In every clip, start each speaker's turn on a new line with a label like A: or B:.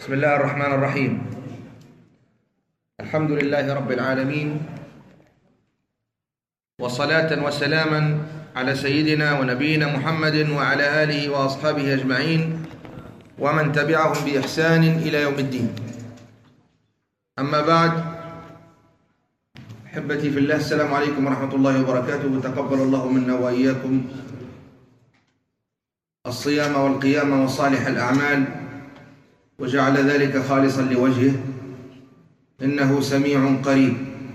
A: بسم الله الرحمن الرحيم. الحمد لله رب العالمين، وصلاة وسلاما على سيدنا ونبينا محمد وعلى آله وأصحابه أجمعين ومن تبعهم بإحسان إلى يوم الدين. أما بعد، أحبتي في الله، السلام عليكم ورحمة الله وبركاته. تقبل الله منا وإياكم الصيام والقيام وصالح الأعمال، وجعل ذلك خالصا لوجهه، إنه سميع قريب.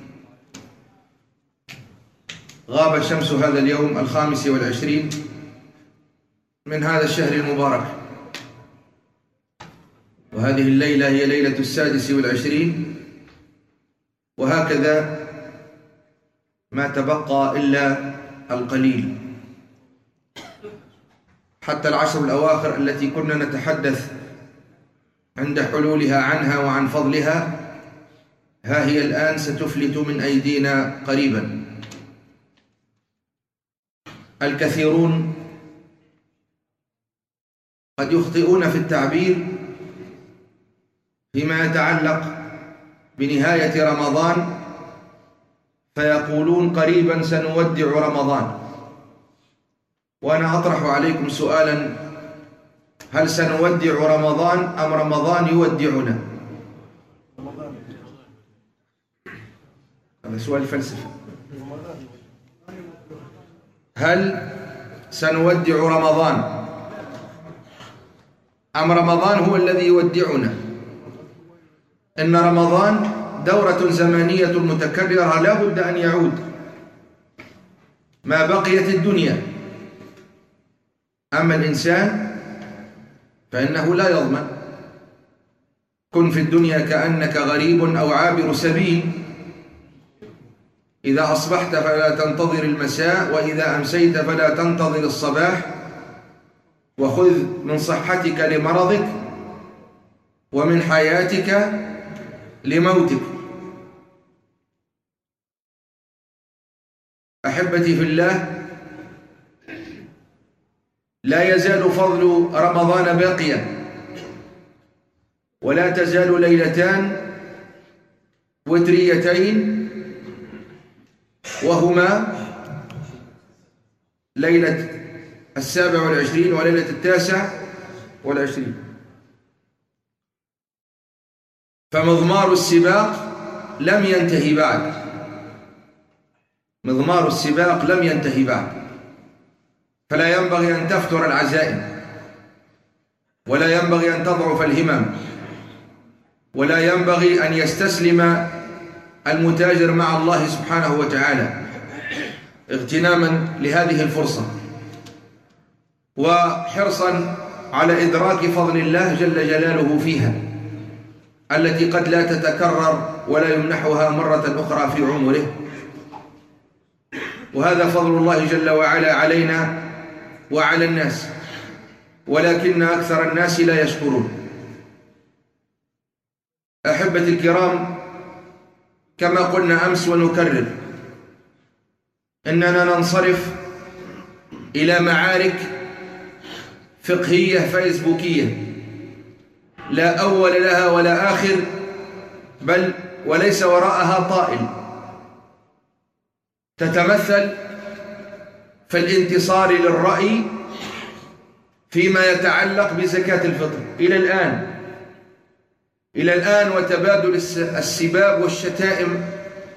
A: غاب شمس هذا اليوم 25 من هذا الشهر المبارك، وهذه الليلة هي ليلة 26، وهكذا ما تبقى إلا القليل حتى العشر الأواخر التي كنا نتحدث عند حلولها عنها وعن فضلها، ها هي الآن ستفلت من أيدينا قريبا. الكثيرون قد يخطئون في التعبير فيما يتعلق بنهاية رمضان، فيقولون قريبا سنودع رمضان. وأنا أطرح عليكم سؤالا: هل سنودع رمضان أم رمضان يودعنا؟ هذا سؤال فلسفي. هل سنودع رمضان أم رمضان هو الذي يودعنا؟ إن رمضان دورة زمنية متكررة لا بد أن يعود ما بقيت الدنيا. أما الإنسان فإنه لا يضمن. كن في الدنيا كأنك غريب أو عابر سبيل. إذا أصبحت فلا تنتظر المساء، وإذا أمسيت فلا تنتظر الصباح. وخذ من صحتك لمرضك، ومن حياتك لموتك. أحبتي في الله، لا يزال فضل رمضان باقيا، ولا تزال ليلتان وتريتين، وهما ليلة 27 وليلة 29. فمضمار السباق لم ينتهي بعد. مضمار السباق لم ينتهي بعد. فلا ينبغي أن تفتر العزائم، ولا ينبغي أن تضعف الهمم، ولا ينبغي أن يستسلم المتاجر مع الله سبحانه وتعالى، اغتناما لهذه الفرصة وحرصا على إدراك فضل الله جل جلاله فيها، التي قد لا تتكرر ولا يمنحها مرة أخرى في عمره. وهذا فضل الله جل وعلا علينا وعلى الناس، ولكن أكثر الناس لا يشكرون. أحبتي الكرام، كما قلنا أمس ونكرر، إننا ننصرف إلى معارك فقهية فيسبوكية لا أول لها ولا آخر، بل وليس وراءها طائل، تتمثل في الانتصار للرأي فيما يتعلق بزكاة الفطر إلى الآن، وتبادل السباب والشتائم،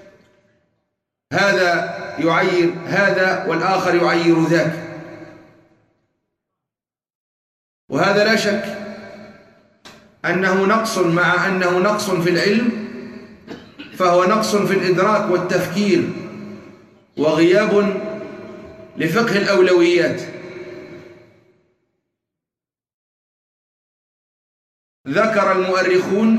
A: هذا يعير هذا والآخر يعير ذاك. وهذا لا شك أنه نقص، مع أنه نقص في العلم فهو نقص في الإدراك والتفكير، وغياب لفقه الأولويات. ذكر المؤرخون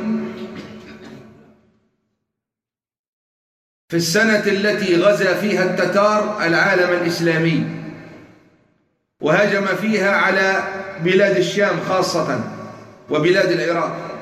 A: في السنة التي غزا فيها التتار العالم الإسلامي وهجم فيها على بلاد الشام خاصة وبلاد العراق،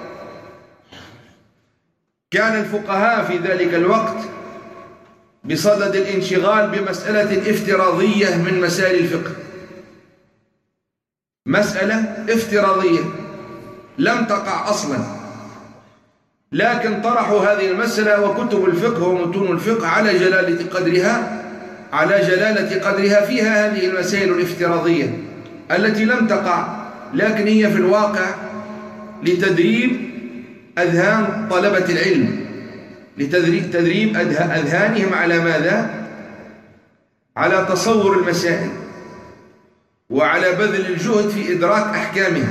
A: كان الفقهاء في ذلك الوقت بصدد الانشغال بمسألة افتراضية من مسائل الفقه، مسألة افتراضية لم تقع أصلا، لكن طرحوا هذه المسألة، وكتب الفقه ومتون الفقه على جلالة قدرها فيها هذه المسائل الافتراضية التي لم تقع، لكن هي في الواقع لتدريب أذهان طلبة العلم، لتدريب أذهانهم على ماذا؟ على تصور المسائل وعلى بذل الجهد في إدراك أحكامها.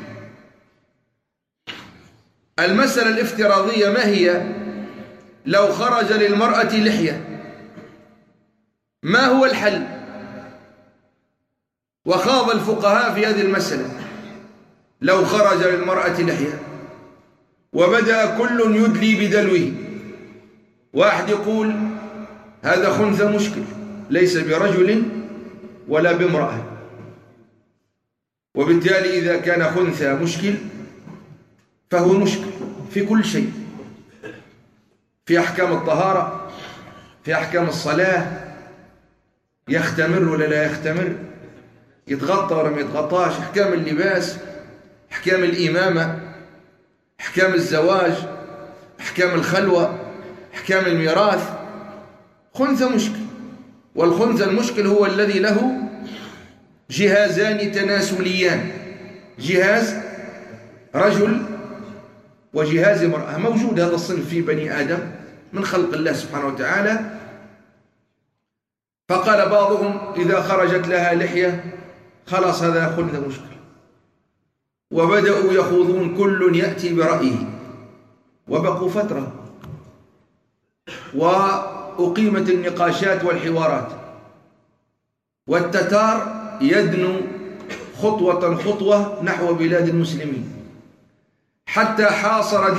A: المسألة الافتراضية ما هي؟ لو خرج للمرأة لحية ما هو الحل؟ وخاض الفقهاء في هذه المسألة. لو خرج للمرأة لحية وبدأ كل يدلي بدلوه، واحد يقول هذا خنثى مشكل ليس برجل ولا بامرأة، وبالتالي إذا كان خنثى مشكل فهو مشكل في كل شيء، في أحكام الطهارة، في أحكام الصلاة، يختمر ولا لا يختمر، يتغطى ولا ما يتغطاش، أحكام اللباس، أحكام الإمامة، أحكام الزواج، أحكام الخلوة، أحكام الميراث. خنثى مشكل، والخنثى المشكل هو الذي له جهازان تناسليان، جهاز رجل وجهاز امرأة. موجود هذا الصنف في بني آدم من خلق الله سبحانه وتعالى. فقال بعضهم إذا خرجت لها لحية خلاص هذا خنثى مشكل، وبدأوا يخوضون كل يأتي برأيه، وبقوا فترة وأقيمت النقاشات والحوارات، والتتار يدنو خطوة نحو بلاد المسلمين حتى حاصر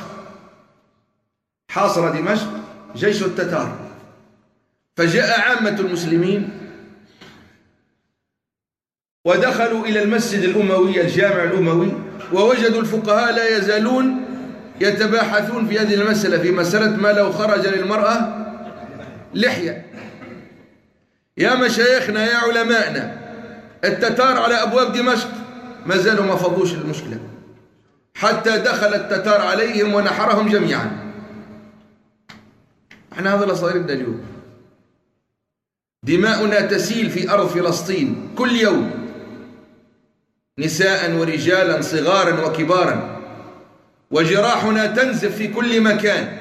A: دمشق جيش التتار. فجاء عامة المسلمين ودخلوا إلى المسجد الأموي، الجامع الأموي، ووجدوا الفقهاء لا يزالون يتباحثون في هذه المسألة، في مسألة ما لو خرج للمرأة لحية. يا مشايخنا يا علماءنا، التتار على أبواب دمشق ما زالوا ما فضوش المشكلة، حتى دخل التتار عليهم ونحرهم جميعا. احنا هذا اللي صاير لنا اليوم، دماؤنا تسيل في أرض فلسطين كل يوم، نساء ورجالا صغارا وكبارا، وجراحنا تنزف في كل مكان،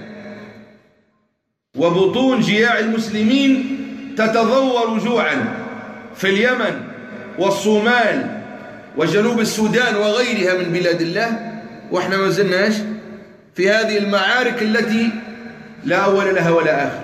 A: وبطون جياع المسلمين تتضور جوعا في اليمن والصومال وجنوب السودان وغيرها من بلاد الله، واحنا ما زلناش في هذه المعارك التي لا أول لها ولا آخر.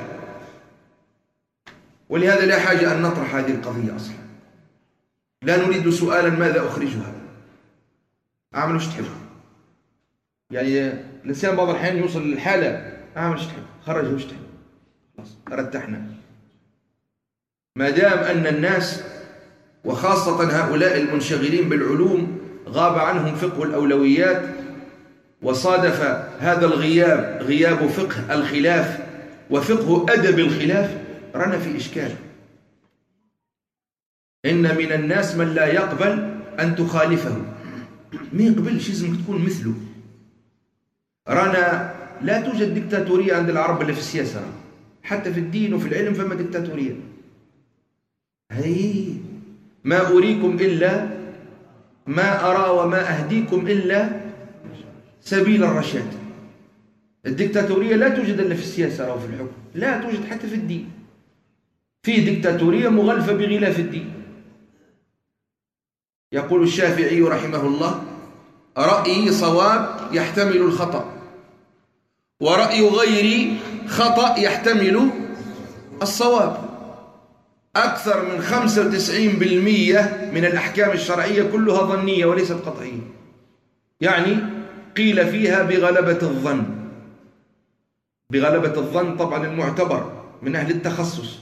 A: ولهذا لا حاجة أن نطرح هذه القضية أصلا، لا نريد سؤالا ماذا أخرجها، أعمل وش تحب. يعني الإنسان بعض الأحيان يوصل للحالة أعمل وش تحب، خرج وش تحب، خلاص ارتحنا. ما دام أن الناس وخاصة هؤلاء المنشغلين بالعلوم غاب عنهم فقه الأولويات، وصادف هذا الغياب غياب فقه الخلاف وفقه أدب الخلاف، رنا في إشكال. إن من الناس من لا يقبل أن تخالفه، ما يقبلش، لازمك تكون مثله. رانا لا توجد ديكتاتورية عند العرب إلا في السياسة، حتى في الدين وفي العلم فما ديكتاتورية. هي ما أريكم إلا ما أرى وما أهديكم إلا سبيل الرشاد. الديكتاتورية لا توجد إلا في السياسة أو في الحكم، لا توجد حتى في الدين. في ديكتاتورية مغلفة بغلاف الدين. يقول الشافعي رحمه الله: رأيي صواب يحتمل الخطأ، ورأي غيري خطأ يحتمل الصواب. أكثر من 95% من الأحكام الشرعية كلها ظنية وليست قطعية، يعني قيل فيها بغلبة الظن. بغلبة الظن طبعا المعتبر من أهل التخصص.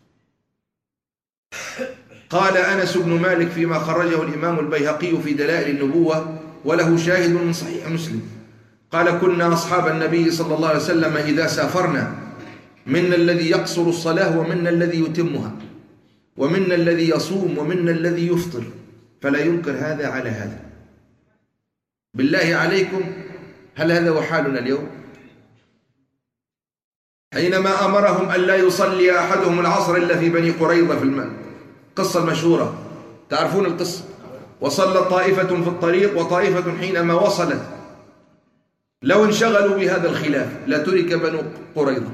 A: قال أنس بن مالك فيما خرجه الإمام البيهقي في دلائل النبوة وله شاهد من صحيح مسلم، قال: كنا أصحاب النبي صلى الله عليه وسلم إذا سافرنا منا الذي يقصر الصلاة ومنا الذي يتمها، ومنا الذي يصوم ومنا الذي يفطر، فلا ينكر هذا على هذا. بالله عليكم، هل هذا هو حالنا اليوم؟ حينما أمرهم أن لا يصلي أحدهم العصر إلا في بني قريظة في القصة المشهورة، تعرفون القصة، وصلت طائفة في الطريق وطائفة حينما وصلت، لو انشغلوا بهذا الخلاف لترك بنو قريظة،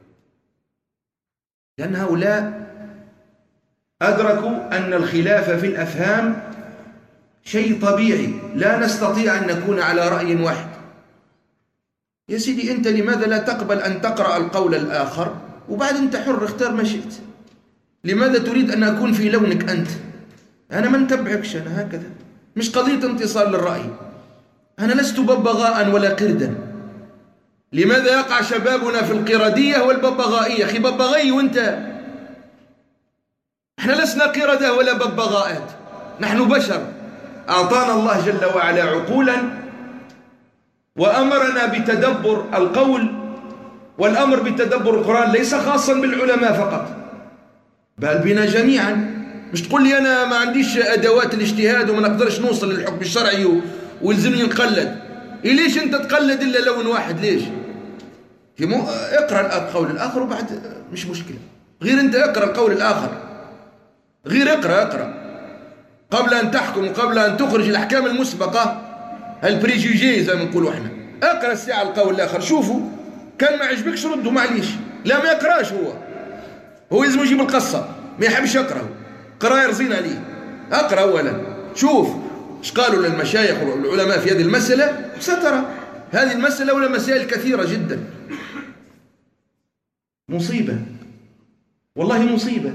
A: لأن هؤلاء أدركوا أن الخلاف في الأفهام شيء طبيعي، لا نستطيع أن نكون على رأي واحد. يا سيدي أنت لماذا لا تقبل أن تقرأ القول الآخر وبعد أنت حر، اختار ما شئت. لماذا تريد أن أكون في لونك أنت؟ أنا ما نتبعكش، أنا هكذا، مش قضية انتصار للرأي، أنا لست ببغاء ولا قردا. لماذا يقع شبابنا في القردية والببغائية؟ أخي ببغي وأنت، احنا لسنا قردة ولا ببغاءات، نحن بشر أعطانا الله جل وعلا عقولا وأمرنا بتدبر القول، والأمر بتدبر القرآن ليس خاصا بالعلماء فقط بل بنا جميعا. مش تقول لي أنا ما عنديش أدوات الاجتهاد وما نقدرش نوصل للحكم الشرعي ويلزمني نقلد. إيه ليش أنت تقلد إلا لون واحد؟ ليش؟ اقرأ القول الآخر وبعد مش مشكلة، غير أنت اقرأ القول الآخر، غير اقرأ قبل أن تحكم وقبل أن تخرج الأحكام المسبقة، البريجيجي زي ما نقولوا احنا. اقرأ الساعة القول الآخر، شوفوا كان ما عجبكش رده، معليش. لا ما يقراش، هو لازم يجيب القصة، ما يحبش يقرأ، قراءة رزين عليه. اقرأ أولا، شوف ايش قالوا للمشايخ والعلماء في هذه المسألة، سترى هذه المسألة ولا مسائل كثيرة جدا. مصيبة والله مصيبة.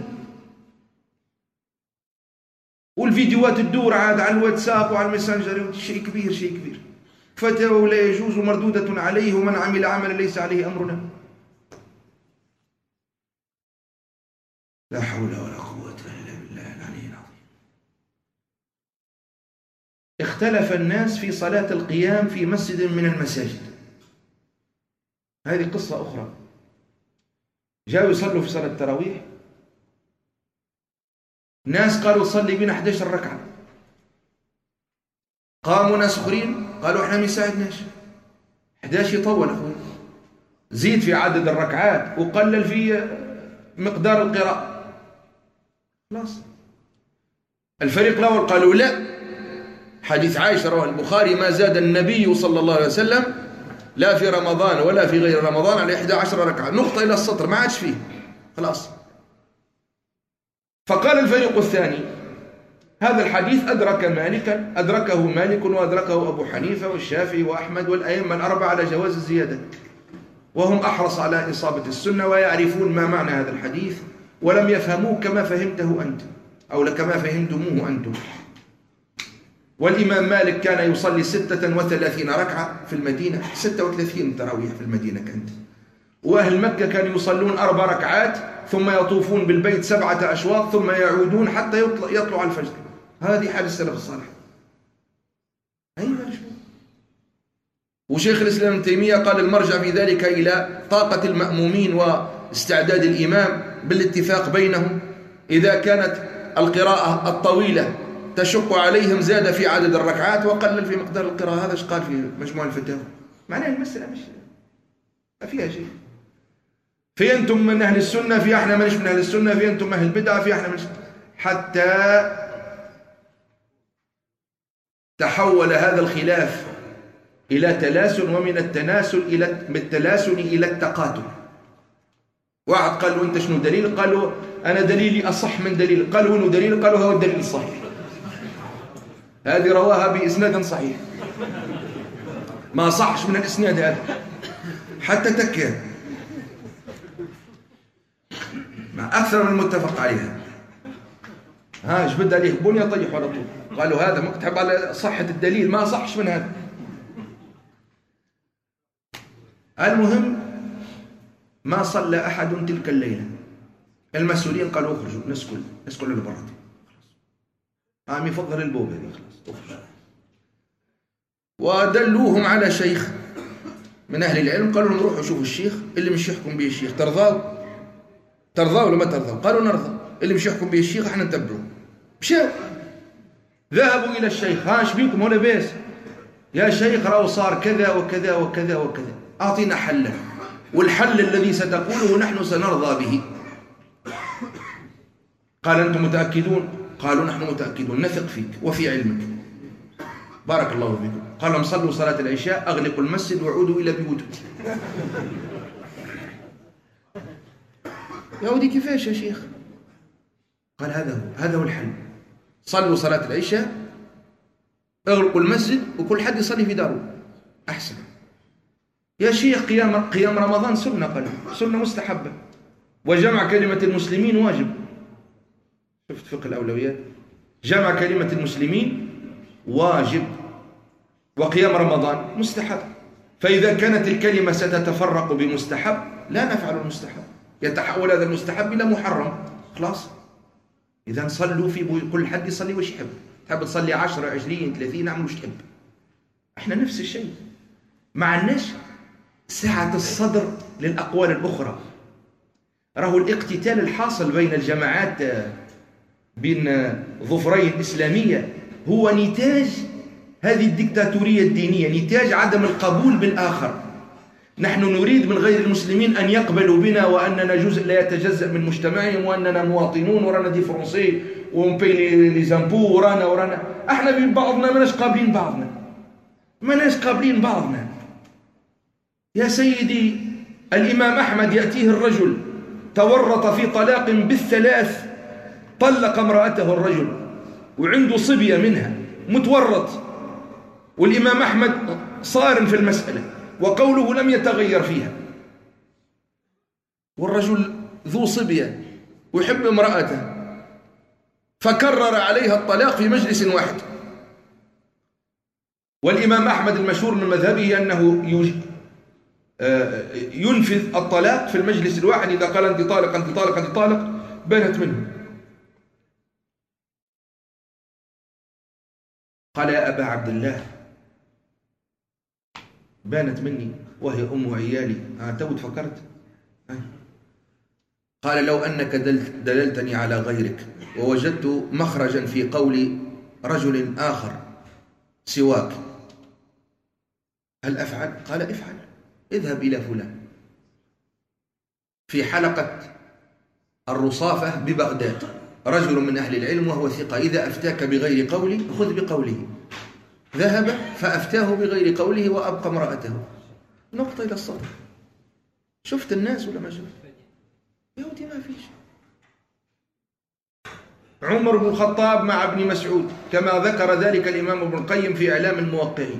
A: والفيديوهات تدور عاد على الواتساب وعلى الماسنجر، شيء كبير شيء كبير. فتوى لا يجوز مردودة عليه ومن عمل عملا ليس عليه أمرنا. لا حول ولا قوة إلا بالله العلي العظيم. اختلف الناس في صلاة القيام في مسجد من المساجد، هذه قصة أخرى. جاءوا يصلوا في صلاة التراويح، ناس قالوا صلي بنا 11 ركعة، قاموا ناس اخرين قالوا احنا ما يساعدناش، 11 يطول اخوي، زيد في عدد الركعات وقلل في مقدار القراءة. خلاص. الفريق الاول قالوا لا، حديث عائشة رواه البخاري ما زاد النبي صلى الله عليه وسلم لا في رمضان ولا في غير رمضان على 11 ركعة، نقطة إلى السطر، ما عادش فيه، خلاص. فقال الفريق الثاني هذا الحديث أدركه مالك وأدركه أبو حنيفة والشافعي وأحمد والأئمة الأربعة على جواز الزيادة، وهم أحرص على إصابة السنة ويعرفون ما معنى هذا الحديث، ولم يفهموه كما فهمته أنت أو كما فهمتموه أنتم. والإمام مالك كان يصلي 36 ركعة في المدينة، 36 تراويح في المدينة كانت، وأهل مكة كانوا يصلون 4 ركعات ثم يطوفون بالبيت 7 أشواط ثم يعودون حتى يطلع الفجر. هذه حال السلف الصالح. أيوة. وشيخ الإسلام ابن تيمية قال المرجع في ذلك إلى طاقة المأمومين واستعداد الإمام بالاتفاق بينهم. إذا كانت القراءة الطويلة تشق عليهم زاد في عدد الركعات وقلل في مقدار القراءة. هذا ايش قال في مجموع الفتاوى. معناها المسألة مش ما فيها شيء. في أنتم من أهل السنة، في احنا مانيش من أهل السنة، في أنتم أهل البدعة، في احنا مانيش، حتى تحول هذا الخلاف إلى تلاسن، ومن التناسل إلى التلاسن إلى التقاتل. واحد قال له أنت شنو دليل؟ قال له أنا دليلي أصح من دليل. قال له إنه دليل؟ قال له هو الدليل الصحيح. هذه رواها بإسناد صحيح، ما صحش من الإسناد هذا حتى تكه مع أكثر من المتفق عليها. ها ايش بدها عليه بنية طيح على طول. قالوا هذا مكتب على صحة الدليل، ما صحش من هذا. المهم ما صلى أحد تلك الليلة. المسؤولين قالوا اخرجوا، نسكن للبرد، عم يفضل البوب هذه، خلاص اخرجوا. ودلوهم على شيخ من أهل العلم، قالوا لهم روحوا شوفوا الشيخ اللي مش يحكم به الشيخ، ترضوا ولا ما ترضوا؟ قالوا نرضى، اللي مش يحكم به الشيخ احنا نتبعه. مشاو ذهبوا إلى الشيخ، ها ايش بيكم ولا بيس؟ يا شيخ رأوا صار كذا وكذا وكذا وكذا، أعطينا حلا، والحل الذي ستقوله نحن سنرضى به. قال أنتم متأكدون؟ قالوا نحن متأكدون، نثق فيك وفي علمك، بارك الله فيكم. قال لهم صلوا صلاة العشاء، أغلقوا المسجد وعودوا إلى بيوتكم. يا ودي كيفاش يا شيخ؟ قال هذا هو الحل، صلوا صلاة العشاء، اغلقوا المسجد، وكل حد يصلي في داره أحسن. يا شيخ قيام رمضان سنة، قال سنة مستحبة، وجمع كلمة المسلمين واجب. شفت فقه الأولويات، جمع كلمة المسلمين واجب، وقيام رمضان مستحب. فإذا كانت الكلمة ستتفرق بمستحب لا نفعل المستحب، يتحول هذا المستحب إلى محرم، خلاص. إذا صلوا في كل حد يصلي وش يحب، تحب تصلي 10 20 30 اعمل وش تحب. احنا نفس الشيء، ما عندناش سعة الصدر للأقوال الأخرى. راهو الاقتتال الحاصل بين الجماعات، بين ظفرين إسلامية، هو نتاج هذه الدكتاتورية الدينية، نتاج عدم القبول بالآخر. نحن نريد من غير المسلمين أن يقبلوا بنا وأننا جزء لا يتجزأ من مجتمعهم، وأننا مواطنون، ورانا دي فرنسي ونبي لي زامبو، ورانا احنا بين بعضنا ماناش قابلين بعضنا، ماناش قابلين بعضنا. يا سيدي الإمام أحمد يأتيه الرجل تورط في طلاق بالثلاث، طلق امرأته الرجل وعنده صبية منها، متورط، والإمام أحمد صارم في المسألة وقوله لم يتغير فيها، والرجل ذو صبية ويحب امرأته، فكرر عليها الطلاق في مجلس واحد. والإمام أحمد المشهور من مذهبه أنه ينفذ الطلاق في المجلس الواحد، إذا قال أنت طالق أنت طالق أنت طالق بانت منه. قال يا أبا عبد الله بانت مني وهي أم عيالي، توت فكرت. قال لو أنك دللتني على غيرك ووجدت مخرجا في قول رجل آخر سواك هل أفعل؟ قال افعل، اذهب إلى فلان في حلقة الرصافة ببغداد، رجل من أهل العلم وهو ثقة، إذا أفتاك بغير قولي خذ بقوله. ذهب فأفتاه بغير قوله وأبقى امرأته. نقطة إلى السطر. شفت الناس ولا ما شفت؟ يهودي ما فيش. عمر بن الخطاب مع ابن مسعود كما ذكر ذلك الإمام ابن القيم في إعلام الموقعين،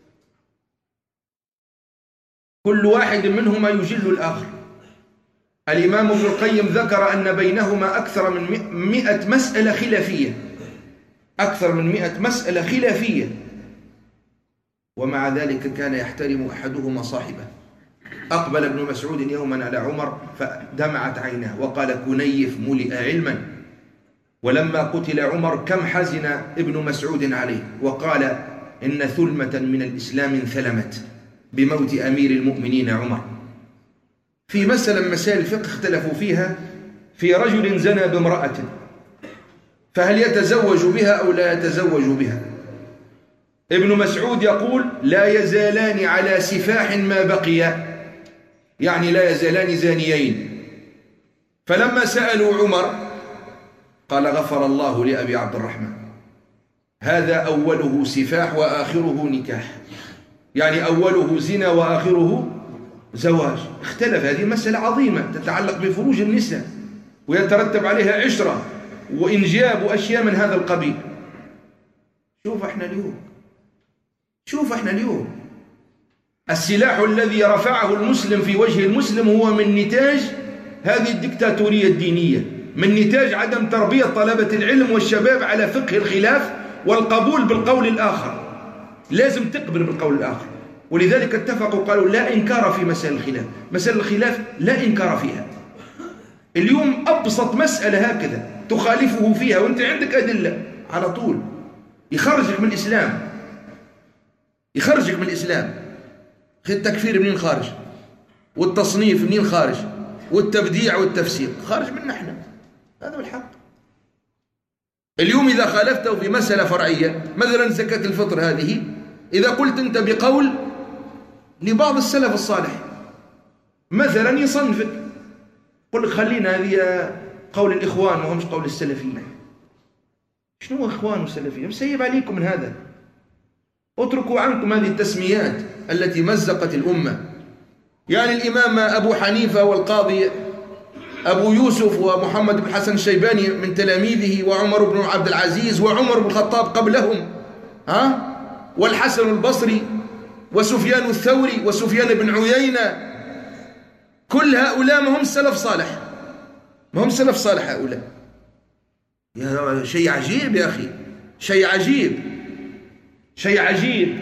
A: كل واحد منهما يجل الآخر. الإمام ابن القيم ذكر أن بينهما أكثر من 100 مسألة خلافية، أكثر من 100 مسألة خلافية، ومع ذلك كان يحترم أحدهما صاحبه. أقبل ابن مسعود يوما على عمر فدمعت عيناه وقال كنيف ملئ علما. ولما قتل عمر كم حزن ابن مسعود عليه، وقال إن ثلمة من الإسلام انثلمت بموت أمير المؤمنين عمر. في مسألة من مسائل الفقه اختلفوا فيها، في رجل زنى بامرأة، فهل يتزوج بها أو لا يتزوج بها؟ ابن مسعود يقول لا يزالان على سفاح ما بقيا، يعني لا يزالان زانيين. فلما سألوا عمر قال غفر الله لأبي عبد الرحمن، هذا أوله سفاح وآخره نكاح، يعني أوله زنا وآخره زواج. اختلف، هذه مسألة عظيمة تتعلق بفروج النساء ويترتب عليها عشرة وإنجاب وأشياء من هذا القبيل. شوف احنا اليوم السلاح الذي رفعه المسلم في وجه المسلم هو من نتاج هذه الدكتاتورية الدينية، من نتاج عدم تربية طلبة العلم والشباب على فقه الخلاف والقبول بالقول الآخر. لازم تقبل بالقول الآخر، ولذلك اتفقوا قالوا لا إنكار في مسائل الخلاف، مسائل الخلاف لا إنكار فيها. اليوم أبسط مسألة هكذا تخالفه فيها وانت عندك أدلة على طول يخرجك من الإسلام، يخرجك من الإسلام. التكفير منين خارج؟ والتصنيف منين خارج؟ والتبديع والتفسير خارج من نحن، هذا الحق. اليوم إذا خالفته في مسألة فرعية، مثلا زكاة الفطر هذه إذا قلت أنت بقول لبعض السلف الصالح مثلا يصنفك، قل خلينا هذه قول الإخوان وهم مش قول السلفيين. شنو إخوان وسلفيين؟ مسيب عليكم من هذا. اتركوا عنكم هذه التسميات التي مزقت الأمة. يعني الإمام أبو حنيفة والقاضي أبو يوسف ومحمد بن حسن الشيباني من تلاميذه، وعمر بن عبد العزيز وعمر بن الخطاب قبلهم، والحسن البصري وسفيان الثوري وسفيان بن عيينة، كل هؤلاء ما هم سلف صالح، ما هم سلف صالح هؤلاء. يا شيء عجيب يا أخي، شيء عجيب، شيء عجيب.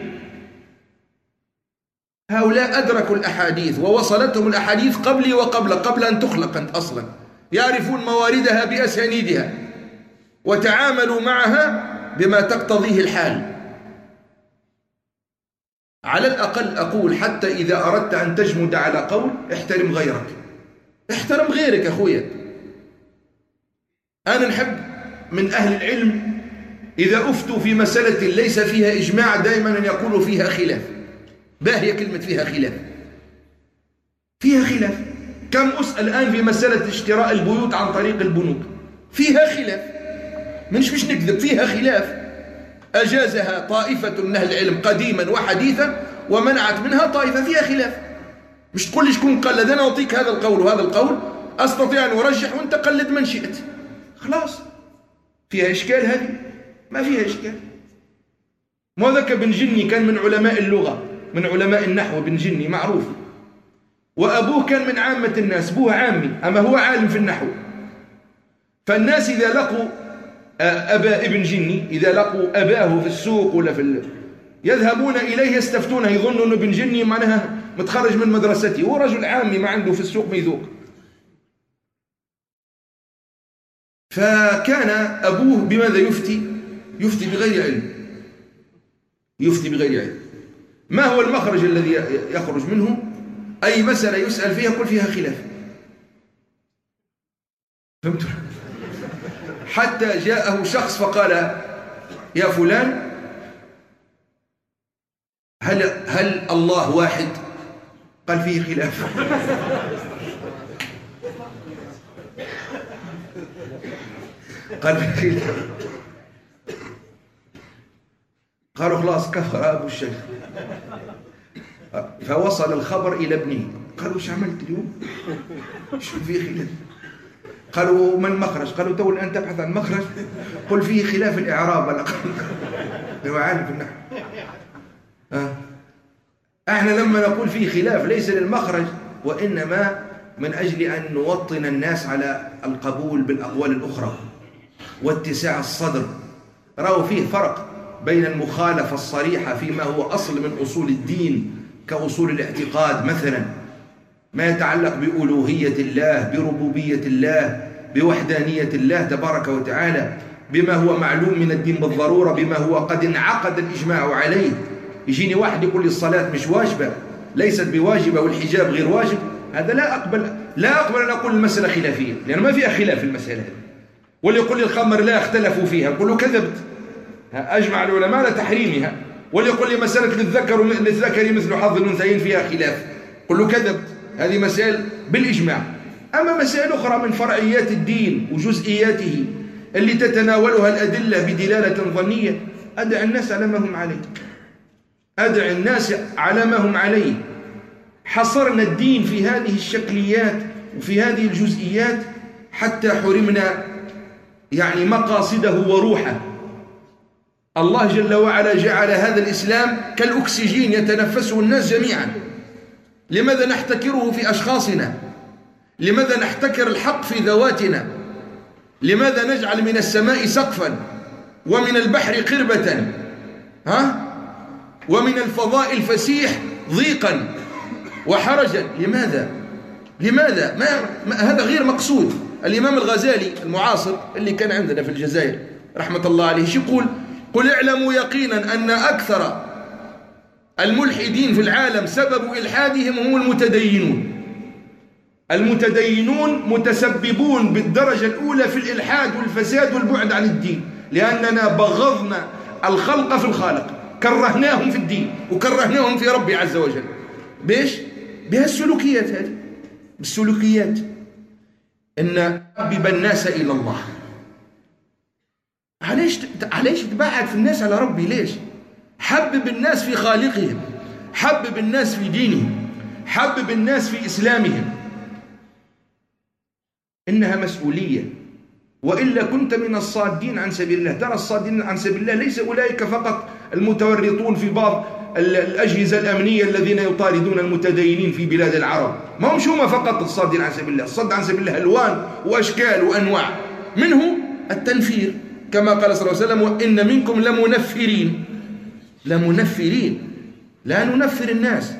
A: هؤلاء أدركوا الأحاديث ووصلتهم الأحاديث قبلي قبل أن تخلق أنت أصلا، يعرفون مواردها بأسانيدها وتعاملوا معها بما تقتضيه الحال. على الأقل أقول حتى إذا أردت أن تجمد على قول احترم غيرك، احترم غيرك أخويا. أنا نحب من أهل العلم إذا أفتوا في مسألة ليس فيها إجماع دائما أن يقولوا فيها خلاف. باهية كلمة فيها خلاف، فيها خلاف. كم أسأل الآن في مسألة اشتراء البيوت عن طريق البنوك، فيها خلاف، مش نكذب، فيها خلاف. أجازها طائفة من أهل العلم قديما وحديثا ومنعت منها طائفة، فيها خلاف. مش تقول لي شكون قلد، أنا أعطيك هذا القول وهذا القول، أستطيع أن أرجح وأنت قلد من شئت، خلاص. فيها إشكال هذه؟ ما فيها إشكال. وذاك بن جني كان من علماء اللغة، من علماء النحو، بن جني معروف، وأبوه كان من عامة الناس، أبوه عامي أما هو عالم في النحو. فالناس إذا لقوا أبا ابن جني، إذا لقوا أباه في السوق ولا يذهبون إليه يستفتونه، يظنوا أنه ابن جني معناها متخرج من مدرسته، هو رجل عامي ما عنده في السوق ميذوق. فكان أبوه بماذا يفتي؟ يفتي بغير علم، يفتي بغير علم. ما هو المخرج الذي يخرج منه؟ أي مسألة يسأل فيها يقول فيها خلاف. فهمتوا؟ حتى جاءه شخص فقال يا فلان هل الله واحد؟ قال فيه خلاف. قال فيه خلاف. قالوا خلاص كفر أبو الشيخ. فوصل الخبر إلى ابنه، قالوا ايش عملت اليوم؟ شو فيه خلاف؟ قالوا من مخرج؟ قالوا تو الآن تبحث عن مخرج؟ قل فيه خلاف الإعراب على الأقل. هو عالم في النحو. احنا لما نقول فيه خلاف ليس للمخرج، وإنما من أجل أن نوطن الناس على القبول بالأقوال الأخرى واتساع الصدر. رأوا فيه فرق بين المخالفة الصريحة فيما هو أصل من أصول الدين كأصول الاعتقاد مثلا، ما يتعلق بألوهية الله، بربوبية الله، بوحدانية الله تبارك وتعالى، بما هو معلوم من الدين بالضرورة، بما هو قد انعقد الإجماع عليه. يجيني واحد يقول لي الصلاة مش واجبة، ليست بواجبة، والحجاب غير واجب، هذا لا أقبل أن أقول المسألة خلافية، لأن ما فيها خلاف في المسألة. واللي يقول لي الخمر لا اختلفوا فيها، أقول له كذبت، أجمع العلماء على تحريمها. واللي يقول لي مسألة للذكر مثل حظ الأنثيين فيها خلاف، أقول له كذبت، هذه مسائل بالإجماع. أما مسائل أخرى من فرعيات الدين وجزئياته اللي تتناولها الأدلة بدلالة ظنية، أدع الناس على ما هم عليه، أدع الناس على ما هم عليه. حصرنا الدين في هذه الشكليات وفي هذه الجزئيات حتى حرمنا يعني مقاصده وروحه. الله جل وعلا جعل هذا الإسلام كالأكسجين يتنفسه الناس جميعا. لماذا نحتكره في أشخاصنا؟ لماذا نحتكر الحق في ذواتنا؟ لماذا نجعل من السماء سقفا ومن البحر قربة ومن الفضاء الفسيح ضيقا وحرجا؟ لماذا؟ هذا غير مقصود. الإمام الغزالي المعاصر اللي كان عندنا في الجزائر رحمة الله عليه يقول: قل اعلموا يقينا أن أكثر الملحدين في العالم سبب إلحادهم هم المتدينون. المتدينون متسببون بالدرجة الأولى في الإلحاد والفساد والبعد عن الدين، لأننا بغضنا الخلق في الخالق، كرهناهم في الدين وكرهناهم في ربي عز وجل. بيش؟ بهالسلوكيات هذه، بالسلوكيات. إن حبب الناس إلى الله. علاش تبعد في الناس على ربي؟ ليش؟ حبب الناس في خالقهم، حبب الناس في دينهم، حبب الناس في إسلامهم. إنها مسؤولية، وإلا كنت من الصادين عن سبيل الله. ترى الصادين عن سبيل الله ليس أولئك فقط المتورطون في بعض الأجهزة الأمنية الذين يطاردون المتدينين في بلاد العرب، ما همش هما فقط الصادين عن سبيل الله. الصد عن سبيل الله ألوان وأشكال وأنواع، منه التنفير كما قال صلى الله عليه وسلم: وإن منكم لمنفرين. لمنفرين، لا ننفر الناس.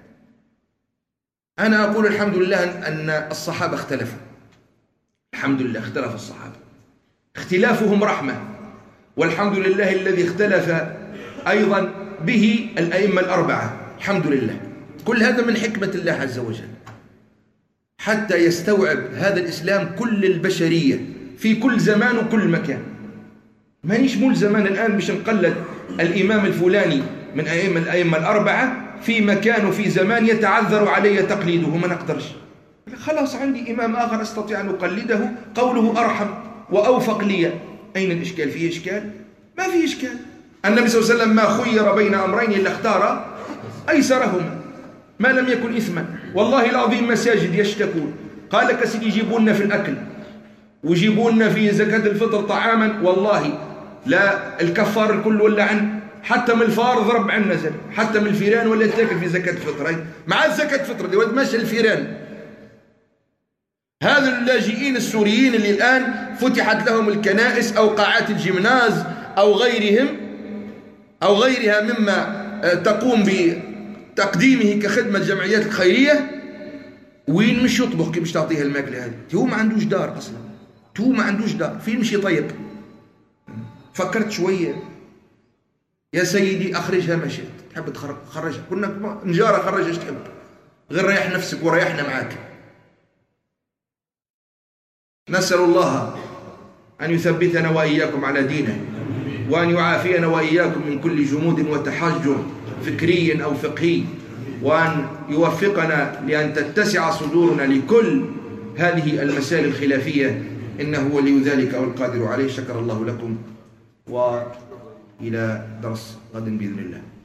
A: أنا أقول الحمد لله أن الصحابة اختلفوا، الحمد لله اختلف الصحابة، اختلافهم رحمة، والحمد لله الذي اختلف أيضا به الأئمة الأربعة، الحمد لله. كل هذا من حكمة الله عز وجل، حتى يستوعب هذا الإسلام كل البشرية في كل زمان وكل مكان. مانيش ملزم الآن باش نقلد الإمام الفلاني من الأئمة الأربعة في مكان وفي زمان يتعذر علي تقليده، ما نقدرش. خلاص عندي إمام آخر أستطيع أن أقلده، قوله أرحم وأوفق لي. أين الإشكال؟ فيه إشكال؟ ما فيه إشكال. النبي صلى الله عليه وسلم ما خير بين أمرين إلا اختار أيسرهما ما لم يكن إثما. والله العظيم مساجد يشتكون، قال لك سيدي يجيبوا لنا في الأكل ويجيبوا لنا في زكاة الفطر طعاما، والله لا الكفار الكل ولا عن، حتى من الفار ضرب عنا زل، حتى من الفيران ولا تاكل في زكاة الفطر. مع زكاة الفطر دي ود ماشي الفيران. هذا اللاجئين السوريين اللي الآن فتحت لهم الكنائس أو قاعات الجيمناز أو غيرهم أو غيرها مما تقوم بتقديمه كخدمة الجمعيات الخيرية، وين مش يطبخ كيف مش تعطيها الماكلة هذه؟ هو ما عندوش دار أصلا، هو ما عندوش دار، فين مش يطيب؟ فكرت شوية يا سيدي أخرجها، ما شئت، تحب تخرجها، كنا نجارة خرجها ايش تحب، غير ريح نفسك وريحنا معاك. نسأل الله أن يثبتنا وإياكم على دينه، وأن يعافينا وإياكم من كل جمود وتحجر فكري أو فقهي، وأن يوفقنا لأن تتسع صدورنا لكل هذه المسائل الخلافية، إنه ولي ذلك والقادر عليه. شكر الله لكم، وإلى درس غد بإذن الله.